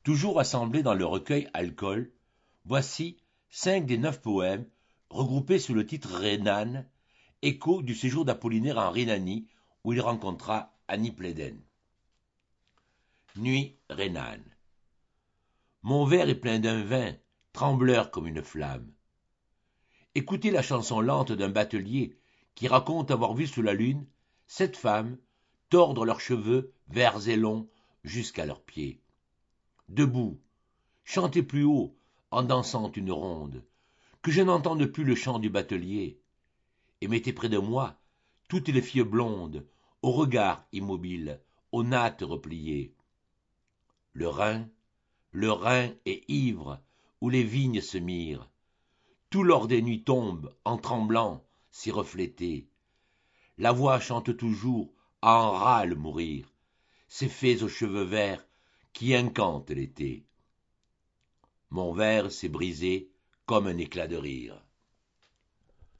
Toujours assemblés dans le recueil Alcool, voici 5 des 9 poèmes regroupés sous le titre Rhénane, écho du séjour d'Apollinaire en Rhénanie où il rencontra Annie Pléden. Nuit rhénane. Mon verre est plein d'un vin, trembleur comme une flamme. Écoutez la chanson lente d'un batelier qui raconte avoir vu sous la lune 7 femmes tordre leurs cheveux verts et longs jusqu'à leurs pieds. Debout, chantez plus haut en dansant une ronde, que je n'entende plus le chant du batelier, et mettez près de moi toutes les filles blondes, au regard immobile, aux nattes repliées. Le Rhin est ivre, où les vignes se mirent. Tout l'or des nuits tombe, en tremblant, s'y refléter. La voix chante toujours, à en râle mourir, ces fées aux cheveux verts qui incantent l'été. Mon verre s'est brisé comme un éclat de rire.